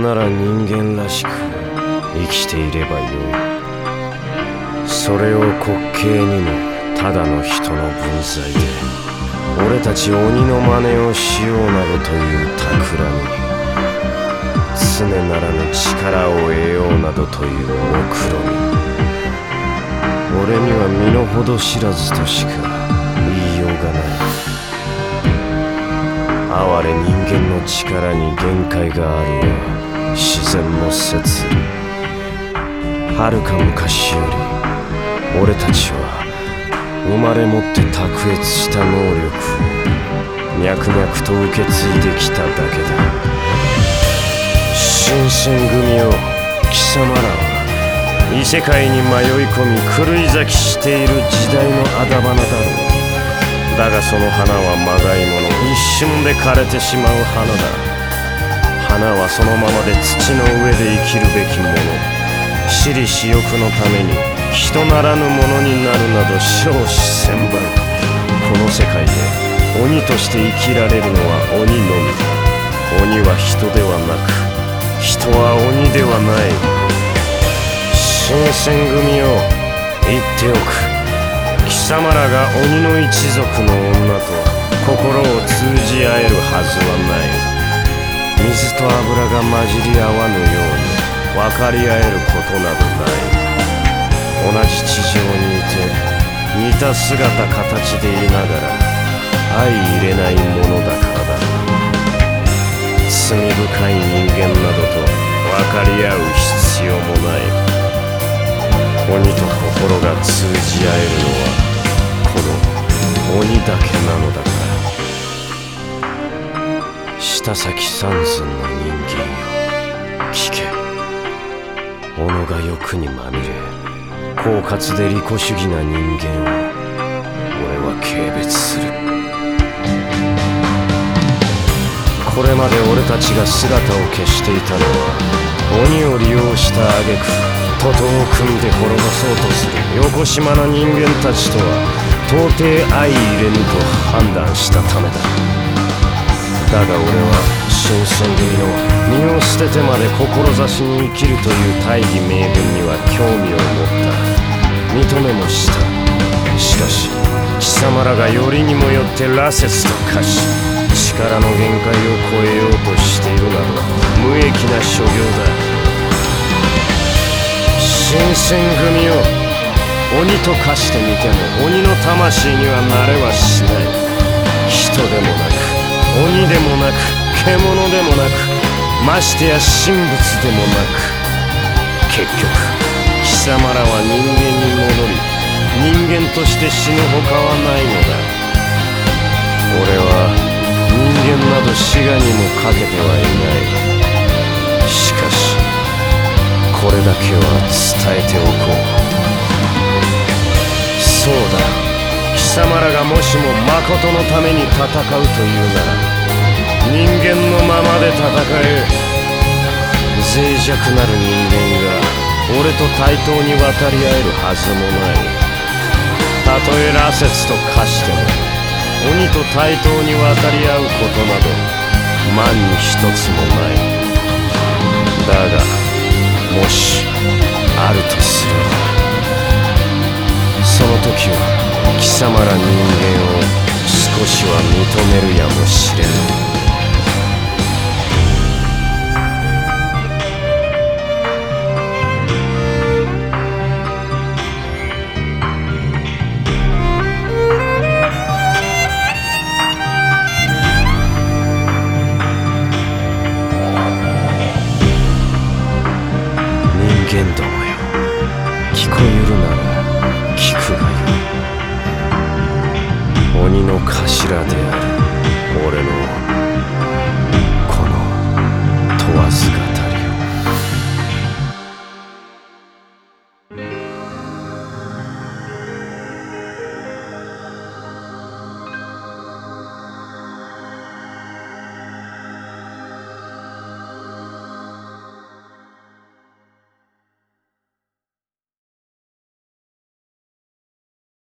なら人間らしく生きていればよい。それを滑稽にもただの人の分際で俺たち鬼の真似をしようなどという企み、常ならぬ力を得ようなどという目論み、俺には身の程知らずとしか言いようがない。哀れ人間の力に限界があるは自然の説理。はるか昔より俺たちは生まれ持って卓越した能力を脈々と受け継いできただけだ。新選組よ、貴様らは異世界に迷い込み狂い咲きしている時代のあだ花だろう。だがその花はまがいもの、一瞬で枯れてしまう花だ。花はそのままで土の上で生きるべきもの。私利私欲のために人ならぬものになるなど少子千万。この世界で鬼として生きられるのは鬼のみだ。鬼は人ではなく、人は鬼ではない。新選組よ、言っておく。貴様らが鬼の一族の女と心を通じ合えるはずはない。水と油が混じり合わぬように分かり合えることなどない。同じ地上にいて似た姿形でいながら相入れないものだからだ。罪深い人間などと分かり合う必要もない。鬼と心が通じ合えるのはこの鬼だけなのだから。舌先三寸の人間よ、聞け。己が欲にまみれ狡猾で利己主義な人間を俺は軽蔑する。これまで俺たちが姿を消していたのは鬼を利用した挙句徒党を組んで滅ぼそうとするよこしまな人間たちとは到底相入れぬと判断したためだ。だが俺は新選組の身を捨ててまで志に生きるという大義名分には興味を持った。認めもした。しかし貴様らがよりにもよって羅刹と化し力の限界を超えようとしているなど無益な所業だ。新選組よ、鬼と化してみても鬼の魂にはなれはしない。人でもなく鬼でもなく獣でもなくましてや神仏でもなく、結局貴様らは人間に戻り人間として死ぬほかはないのだ。俺は人間など死我にもかけてはいない。しかしこれだけは伝えておこう。そうだ、貴様らがもしも誠のために戦うというなら人間のままで戦え。脆弱なる人間が俺と対等に渡り合えるはずもない。たとえ羅刹と化しても鬼と対等に渡り合うことなど万に一つもない。だがもしあるとすればその時は貴様ら人間を少しは認めるやもしれぬ。人間どもよ、聞こえるなら聞くがよい。鬼の頭である俺の